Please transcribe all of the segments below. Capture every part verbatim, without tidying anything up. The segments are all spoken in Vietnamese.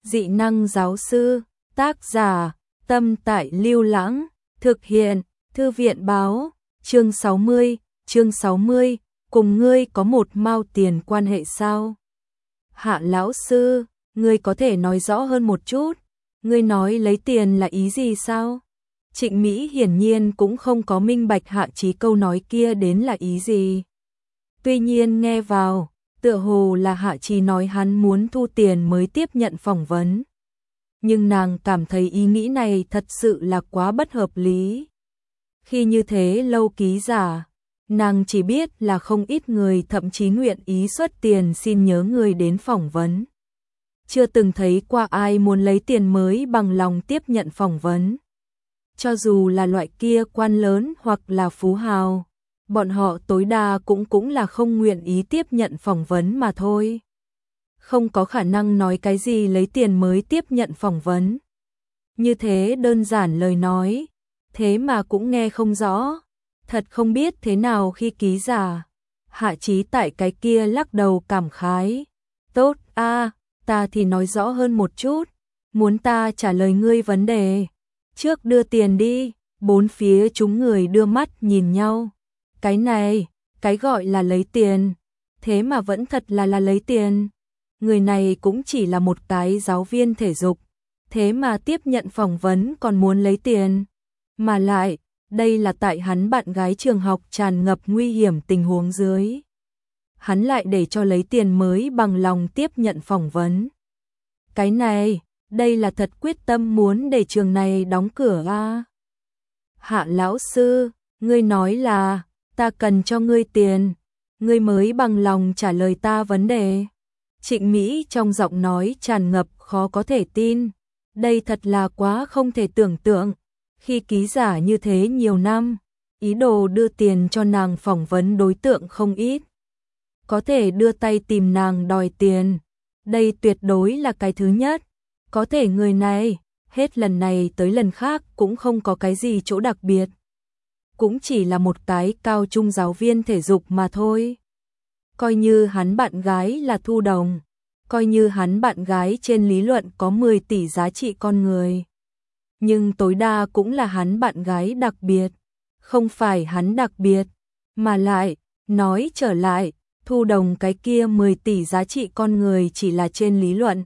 Dị năng giáo sư, tác giả, Tâm Tại Lưu Lãng, thực hiện, Thư viện báo, chương sáu mươi, chương sáu mươi, cùng ngươi có một mao tiền quan hệ sao? Hạ lão sư, ngươi có thể nói rõ hơn một chút, ngươi nói lấy tiền là ý gì sao? Trịnh Mỹ hiển nhiên cũng không có minh bạch Hạ Chí câu nói kia đến là ý gì. Tuy nhiên nghe vào, tựa hồ là Hạ Chí nói hắn muốn thu tiền mới tiếp nhận phỏng vấn. Nhưng nàng cảm thấy ý nghĩ này thật sự là quá bất hợp lý. Khi như thế lâu ký giả, nàng chỉ biết là không ít người thậm chí nguyện ý xuất tiền xin nhớ người đến phỏng vấn. Chưa từng thấy qua ai muốn lấy tiền mới bằng lòng tiếp nhận phỏng vấn. Cho dù là loại kia quan lớn hoặc là phú hào, bọn họ tối đa cũng cũng là không nguyện ý tiếp nhận phỏng vấn mà thôi. Không có khả năng nói cái gì lấy tiền mới tiếp nhận phỏng vấn. Như thế đơn giản lời nói, thế mà cũng nghe không rõ, thật không biết thế nào khi ký giả. Hạ Chí tại cái kia lắc đầu cảm khái, tốt a, ta thì nói rõ hơn một chút, muốn ta trả lời ngươi vấn đề, trước đưa tiền đi. Bốn phía chúng người đưa mắt nhìn nhau, cái này, cái gọi là lấy tiền, thế mà vẫn thật là là lấy tiền. Người này cũng chỉ là một cái giáo viên thể dục, thế mà tiếp nhận phỏng vấn còn muốn lấy tiền. Mà lại, đây là tại hắn bạn gái trường học tràn ngập nguy hiểm tình huống dưới. Hắn lại để cho lấy tiền mới bằng lòng tiếp nhận phỏng vấn. Cái này, đây là thật quyết tâm muốn để trường này đóng cửa à? Hạ lão sư, ngươi nói là, ta cần cho ngươi tiền, ngươi mới bằng lòng trả lời ta vấn đề. Trịnh Mỹ trong giọng nói tràn ngập khó có thể tin, đây thật là quá không thể tưởng tượng. Khi ký giả như thế nhiều năm, ý đồ đưa tiền cho nàng phỏng vấn đối tượng không ít. Có thể đưa tay tìm nàng đòi tiền, đây tuyệt đối là cái thứ nhất. Có thể người này, hết lần này tới lần khác cũng không có cái gì chỗ đặc biệt. Cũng chỉ là một cái cao trung giáo viên thể dục mà thôi. Coi như hắn bạn gái là Thu Đồng, coi như hắn bạn gái trên lý luận có mười tỷ giá trị con người. Nhưng tối đa cũng là hắn bạn gái đặc biệt, không phải hắn đặc biệt. Mà lại, nói trở lại, Thu Đồng cái kia mười tỷ giá trị con người chỉ là trên lý luận.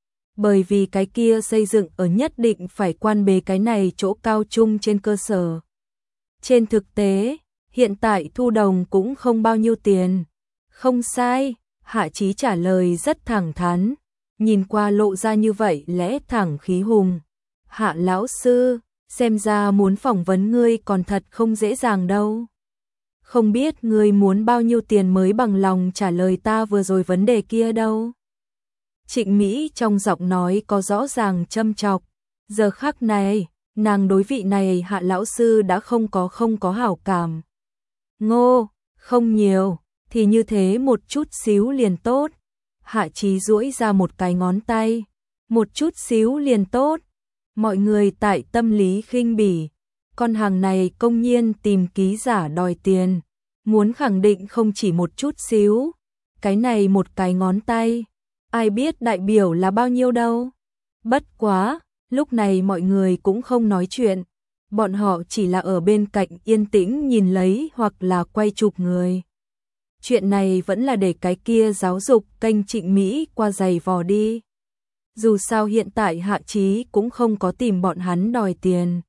Bởi vì cái kia xây dựng ở nhất định phải quan bế cái này chỗ cao trung trên cơ sở. Trên thực tế, hiện tại Thu Đồng cũng không bao nhiêu tiền. Không sai, Hạ Chí trả lời rất thẳng thắn, nhìn qua lộ ra như vậy lẽ thẳng khí hùng. Hạ lão sư, xem ra muốn phỏng vấn ngươi còn thật không dễ dàng đâu. Không biết ngươi muốn bao nhiêu tiền mới bằng lòng trả lời ta vừa rồi vấn đề kia đâu. Trịnh Mỹ trong giọng nói có rõ ràng châm chọc. Giờ khắc này, nàng đối vị này Hạ lão sư đã không có không có hảo cảm. Ngô, không nhiều, thì như thế một chút xíu liền tốt. Hạ Chí duỗi ra một cái ngón tay. Một chút xíu liền tốt. Mọi người tại tâm lý khinh bỉ. Con hàng này công nhiên tìm ký giả đòi tiền. Muốn khẳng định không chỉ một chút xíu. Cái này một cái ngón tay. Ai biết đại biểu là bao nhiêu đâu. Bất quá, lúc này mọi người cũng không nói chuyện. Bọn họ chỉ là ở bên cạnh yên tĩnh nhìn lấy hoặc là quay chụp người. Chuyện này vẫn là để cái kia giáo dục kênh Trịnh Mỹ qua giày vò đi. Dù sao hiện tại Hạ Chí cũng không có tìm bọn hắn đòi tiền.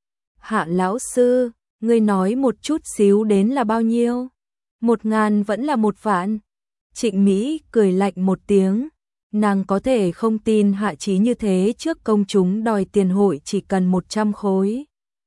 Hạ lão sư, ngươi nói một chút xíu đến là bao nhiêu? Một ngàn vẫn là một vạn. Trịnh Mỹ cười lạnh một tiếng. Nàng có thể không tin Hạ Chí như thế trước công chúng đòi tiền hội chỉ cần một trăm khối.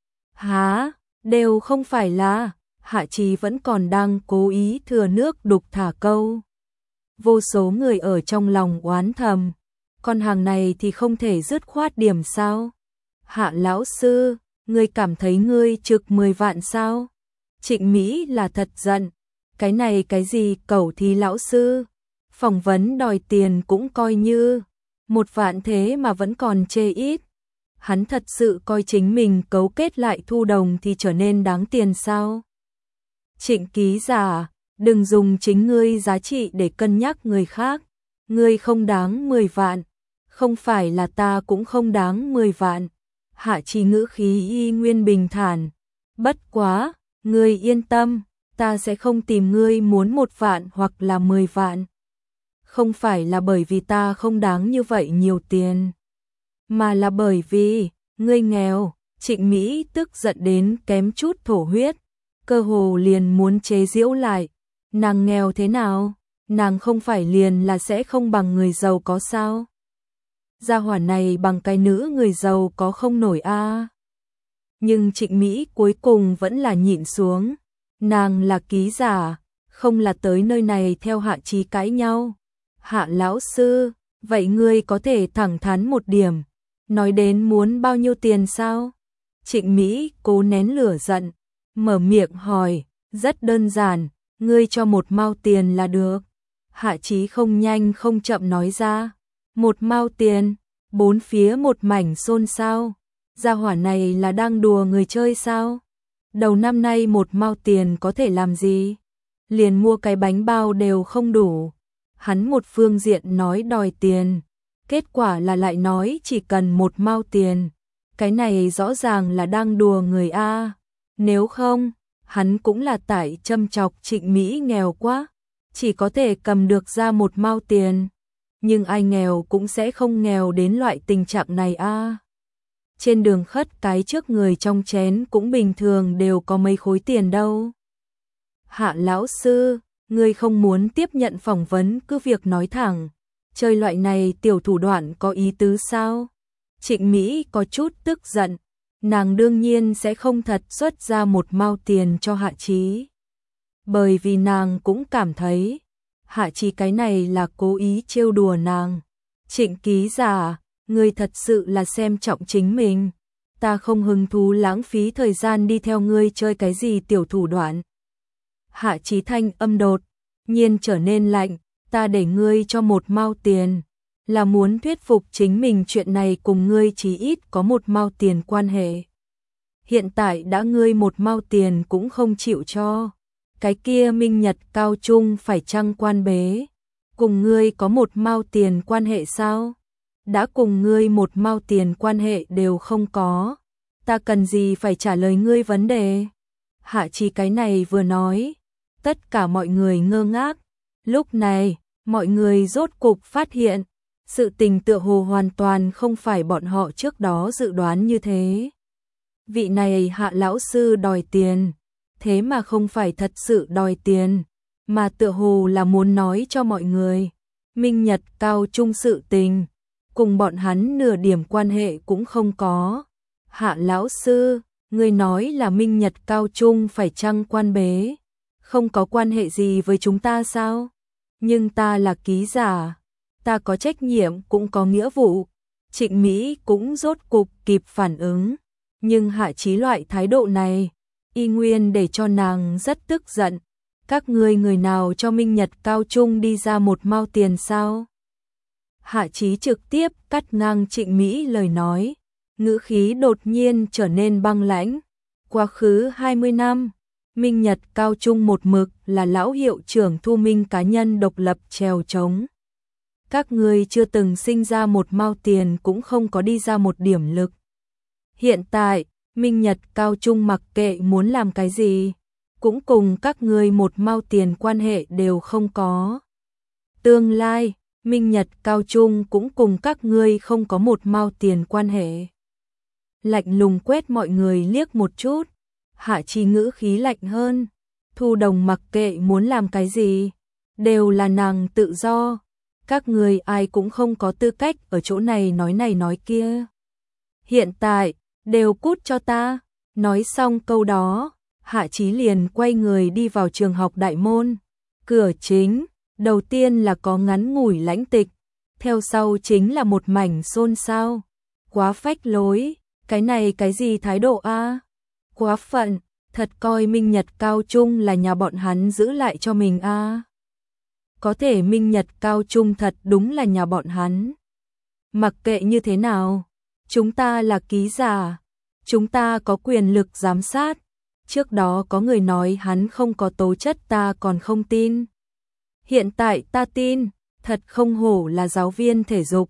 Hả? Đều không phải là... Hạ Chí vẫn còn đang cố ý thừa nước đục thả câu. Vô số người ở trong lòng oán thầm. Con hàng này thì không thể dứt khoát điểm sao? Hạ lão sư, ngươi cảm thấy ngươi trực mười vạn sao? Trịnh Mỹ là thật giận. Cái này cái gì cẩu thì lão sư? Phỏng vấn đòi tiền cũng coi như. Một vạn thế mà vẫn còn chê ít. Hắn thật sự coi chính mình cấu kết lại Thu Đồng thì trở nên đáng tiền sao? Trịnh ký giả, đừng dùng chính ngươi giá trị để cân nhắc người khác. Ngươi không đáng mười vạn. Không phải là ta cũng không đáng mười vạn. Hạ Chí ngữ khí y nguyên bình thản. Bất quá, ngươi yên tâm, ta sẽ không tìm ngươi muốn một vạn hoặc là mười vạn. Không phải là bởi vì ta không đáng như vậy nhiều tiền, mà là bởi vì ngươi nghèo. Trịnh Mỹ tức giận đến kém chút thổ huyết, cơ hồ liền muốn chế giễu lại. Nàng nghèo thế nào? Nàng không phải liền là sẽ không bằng người giàu có sao? Gia hỏa này bằng cái nữ người giàu có không nổi a. À. Nhưng Trịnh Mỹ cuối cùng vẫn là nhịn xuống. Nàng là ký giả, không là tới nơi này theo Hạ Chí cãi nhau. Hạ lão sư, vậy ngươi có thể thẳng thắn một điểm, nói đến muốn bao nhiêu tiền sao? Trịnh Mỹ cố nén lửa giận, mở miệng hỏi, rất đơn giản, ngươi cho một mao tiền là được. Hạ Chí không nhanh không chậm nói ra, một mao tiền, bốn phía một mảnh xôn xao. Gia hỏa này là đang đùa người chơi sao? Đầu năm nay một mao tiền có thể làm gì? Liền mua cái bánh bao đều không đủ. Hắn một phương diện nói đòi tiền, kết quả là lại nói chỉ cần một mao tiền. Cái này rõ ràng là đang đùa người a. Nếu không, hắn cũng là tại châm chọc Trịnh Mỹ nghèo quá, chỉ có thể cầm được ra một mao tiền. Nhưng ai nghèo cũng sẽ không nghèo đến loại tình trạng này a. Trên đường khất cái trước người trong chén cũng bình thường đều có mấy khối tiền đâu. Hạ lão sư, ngươi không muốn tiếp nhận phỏng vấn cứ việc nói thẳng. Chơi loại này tiểu thủ đoạn có ý tứ sao? Trịnh Mỹ có chút tức giận. Nàng đương nhiên sẽ không thật xuất ra một mao tiền cho Hạ Chí. Bởi vì nàng cũng cảm thấy Hạ Chí cái này là cố ý trêu đùa nàng. Trịnh ký giả, ngươi thật sự là xem trọng chính mình. Ta không hứng thú lãng phí thời gian đi theo ngươi chơi cái gì tiểu thủ đoạn. Hạ Chí thanh âm đột nhiên trở nên lạnh, ta để ngươi cho một mao tiền, là muốn thuyết phục chính mình chuyện này cùng ngươi chí ít có một mao tiền quan hệ. Hiện tại đã ngươi một mao tiền cũng không chịu cho, cái kia Minh Nhật cao trung phải chăng quan bế, cùng ngươi có một mao tiền quan hệ sao? Đã cùng ngươi một mao tiền quan hệ đều không có, ta cần gì phải trả lời ngươi vấn đề? Hạ Chí cái này vừa nói, tất cả mọi người ngơ ngác. Lúc này, mọi người rốt cục phát hiện, sự tình tựa hồ hoàn toàn không phải bọn họ trước đó dự đoán như thế. Vị này Hạ lão sư đòi tiền, thế mà không phải thật sự đòi tiền, mà tựa hồ là muốn nói cho mọi người, Minh Nhật cao trung sự tình, cùng bọn hắn nửa điểm quan hệ cũng không có. Hạ lão sư, ngươi nói là Minh Nhật cao trung phải chăng quan bế, không có quan hệ gì với chúng ta sao? Nhưng ta là ký giả, ta có trách nhiệm cũng có nghĩa vụ. Trịnh Mỹ cũng rốt cục kịp phản ứng, nhưng Hạ Chí loại thái độ này, y nguyên để cho nàng rất tức giận. Các ngươi người nào cho Minh Nhật cao trung đi ra một mao tiền sao? Hạ Chí trực tiếp cắt ngang Trịnh Mỹ lời nói, ngữ khí đột nhiên trở nên băng lãnh. Quá khứ hai mươi năm, Minh Nhật cao trung một mực là lão hiệu trưởng thu minh cá nhân độc lập trèo trống. Các ngươi chưa từng sinh ra một mao tiền cũng không có đi ra một điểm lực. Hiện tại, Minh Nhật cao trung mặc kệ muốn làm cái gì, cũng cùng các ngươi một mao tiền quan hệ đều không có. Tương lai, Minh Nhật cao trung cũng cùng các ngươi không có một mao tiền quan hệ. Lạnh lùng quét mọi người liếc một chút, Hạ Chí ngữ khí lạnh hơn, Thu Đồng mặc kệ muốn làm cái gì, đều là nàng tự do, các người ai cũng không có tư cách ở chỗ này nói này nói kia. Hiện tại, đều cút cho ta. Nói xong câu đó, Hạ Chí liền quay người đi vào trường học đại môn. Cửa chính, đầu tiên là có ngắn ngủi lãnh tịch, theo sau chính là một mảnh xôn xao. Quá phách lối, cái này cái gì thái độ a? Quá phận, thật coi Minh Nhật cao trung là nhà bọn hắn giữ lại cho mình a. Có thể Minh Nhật cao trung thật đúng là nhà bọn hắn. Mặc kệ như thế nào, chúng ta là ký giả, chúng ta có quyền lực giám sát. Trước đó có người nói hắn không có tố chất ta còn không tin. Hiện tại ta tin, thật không hổ là giáo viên thể dục.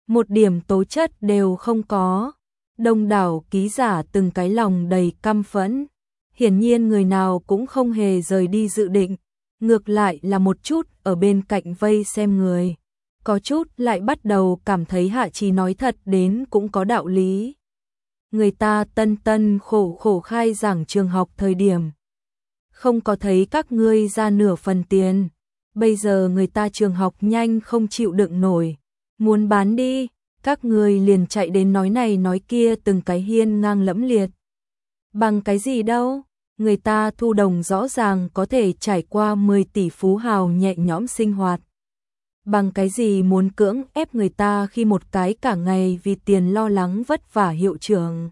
một điểm tố chất đều không có. Đông đảo ký giả từng cái lòng đầy căm phẫn. Hiển nhiên người nào cũng không hề rời đi dự định, ngược lại là một chút ở bên cạnh vây xem người. Có chút lại bắt đầu cảm thấy Hạ Chí nói thật đến cũng có đạo lý. Người ta tân tân khổ khổ khai giảng trường học thời điểm. Không có thấy các ngươi ra nửa phần tiền. Bây giờ người ta trường học nhanh không chịu đựng nổi. Muốn bán đi, các ngươi liền chạy đến nói này nói kia từng cái hiên ngang lẫm liệt. Bằng cái gì đâu, người ta thu đồng rõ ràng có thể trải qua mười tỷ phú hào nhẹ nhõm sinh hoạt. Bằng cái gì muốn cưỡng ép người ta khi một cái cả ngày vì tiền lo lắng vất vả hiệu trưởng.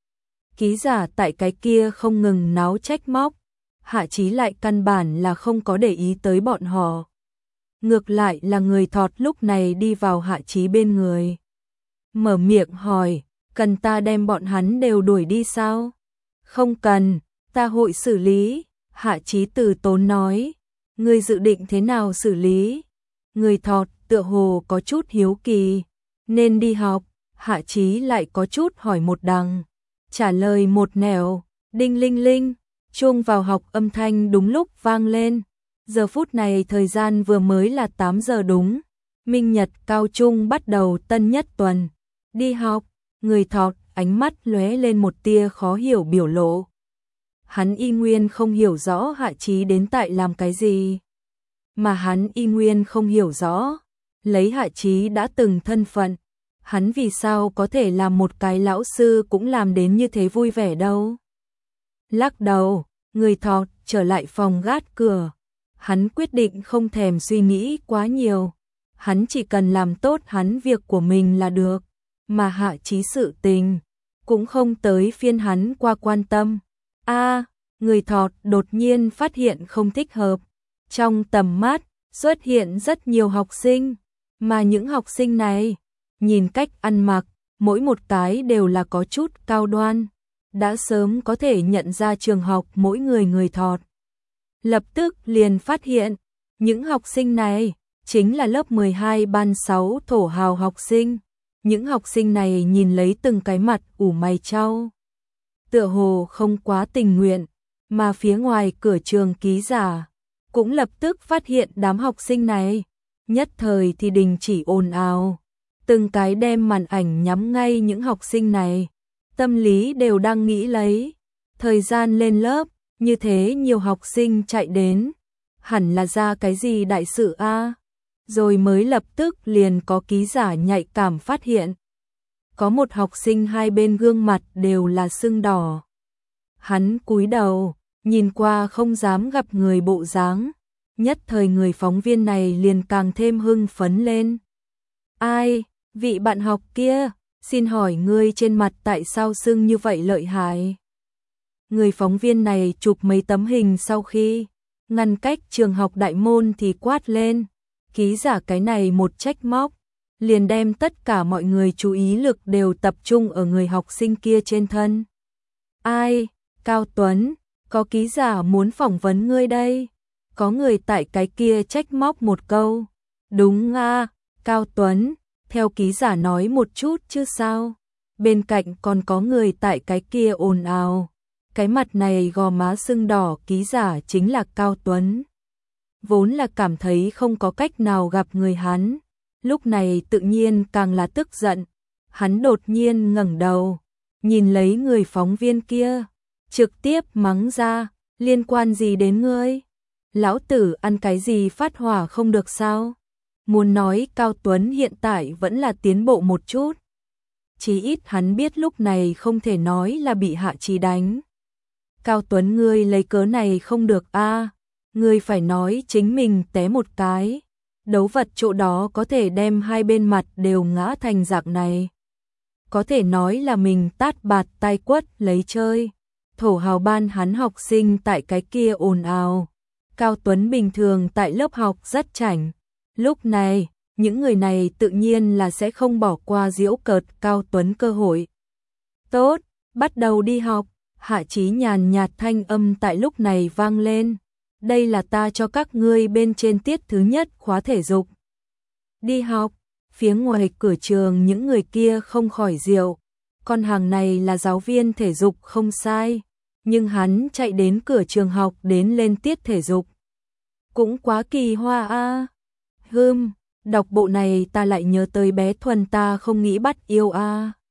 Ký giả tại cái kia không ngừng náo trách móc, Hạ Chí lại căn bản là không có để ý tới bọn họ. Ngược lại là người thọt lúc này đi vào Hạ Chí bên người. Mở miệng hỏi, cần ta đem bọn hắn đều đuổi đi sao? Không cần, ta hội xử lý. Hạ Chí từ tốn nói, ngươi dự định thế nào xử lý? Người thọt tựa hồ có chút hiếu kỳ, nên đi học. Hạ Chí lại có chút hỏi một đằng, trả lời một nẻo. Đinh linh linh, chuông vào học âm thanh đúng lúc vang lên. Giờ phút này thời gian vừa mới là tám giờ đúng. Minh Nhật cao trung bắt đầu tân nhất tuần. Đi học, người thọt ánh mắt lóe lên một tia khó hiểu biểu lộ. Hắn y nguyên không hiểu rõ Hạ Chí đến tại làm cái gì. Mà hắn y nguyên không hiểu rõ, lấy Hạ Chí đã từng thân phận, hắn vì sao có thể làm một cái lão sư cũng làm đến như thế vui vẻ đâu. Lắc đầu, người thọt trở lại phòng gác cửa. Hắn quyết định không thèm suy nghĩ quá nhiều. Hắn chỉ cần làm tốt hắn việc của mình là được. Mà Hạ Chí sự tình cũng không tới phiên hắn qua quan tâm. A, người thọt đột nhiên phát hiện không thích hợp. Trong tầm mắt xuất hiện rất nhiều học sinh, mà những học sinh này, nhìn cách ăn mặc, mỗi một cái đều là có chút cao đoan, đã sớm có thể nhận ra trường học mỗi người người thọt. Lập tức liền phát hiện, những học sinh này chính là lớp mười hai ban sáu thổ hào học sinh. Những học sinh này nhìn lấy từng cái mặt ủ mày chau, tựa hồ không quá tình nguyện, mà phía ngoài cửa trường ký giả cũng lập tức phát hiện đám học sinh này, nhất thời thì đình chỉ ồn ào, từng cái đem màn ảnh nhắm ngay những học sinh này, tâm lý đều đang nghĩ lấy, thời gian lên lớp, như thế nhiều học sinh chạy đến, hẳn là ra cái gì đại sự a, rồi mới lập tức liền có ký giả nhạy cảm phát hiện. Có một học sinh hai bên gương mặt đều là sưng đỏ. Hắn cúi đầu, nhìn qua không dám gặp người bộ dáng, nhất thời người phóng viên này liền càng thêm hưng phấn lên. Ai, vị bạn học kia, xin hỏi ngươi trên mặt tại sao sưng như vậy lợi hại? Người phóng viên này chụp mấy tấm hình sau khi ngăn cách trường học đại môn thì quát lên. Ký giả cái này một trách móc, liền đem tất cả mọi người chú ý lực đều tập trung ở người học sinh kia trên thân. Ai, Cao Tuấn, có ký giả muốn phỏng vấn ngươi đây. Có người tại cái kia trách móc một câu. Đúng a, Cao Tuấn, theo ký giả nói một chút chứ sao. Bên cạnh còn có người tại cái kia ồn ào. Cái mặt này gò má sưng đỏ ký giả chính là Cao Tuấn. Vốn là cảm thấy không có cách nào gặp người hắn, lúc này tự nhiên càng là tức giận. Hắn đột nhiên ngẩng đầu, nhìn lấy người phóng viên kia, trực tiếp mắng ra, liên quan gì đến ngươi? Lão tử ăn cái gì phát hỏa không được sao? Muốn nói Cao Tuấn hiện tại vẫn là tiến bộ một chút. Chí ít hắn biết lúc này không thể nói là bị Hạ Chí đánh. Cao Tuấn ngươi lấy cớ này không được a, ngươi phải nói chính mình té một cái. Đấu vật chỗ đó có thể đem hai bên mặt đều ngã thành dạng này. Có thể nói là mình tát bạt tai quất lấy chơi. Thổ hào ban hắn học sinh tại cái kia ồn ào. Cao Tuấn bình thường tại lớp học rất chảnh. Lúc này, những người này tự nhiên là sẽ không bỏ qua giễu cợt Cao Tuấn cơ hội. Tốt, bắt đầu đi học. Hạ Chí nhàn nhạt thanh âm tại lúc này vang lên. Đây là ta cho các ngươi bên trên tiết thứ nhất khóa thể dục. Đi học, Phía ngoài cửa trường những người kia không khỏi diệu, con hàng này là giáo viên thể dục không sai, nhưng hắn chạy đến cửa trường học đến lên tiết thể dục. Cũng quá kỳ hoa a. À. Hừm, đọc bộ này ta lại nhớ tới bé Thuần ta không nghĩ bắt yêu a. À.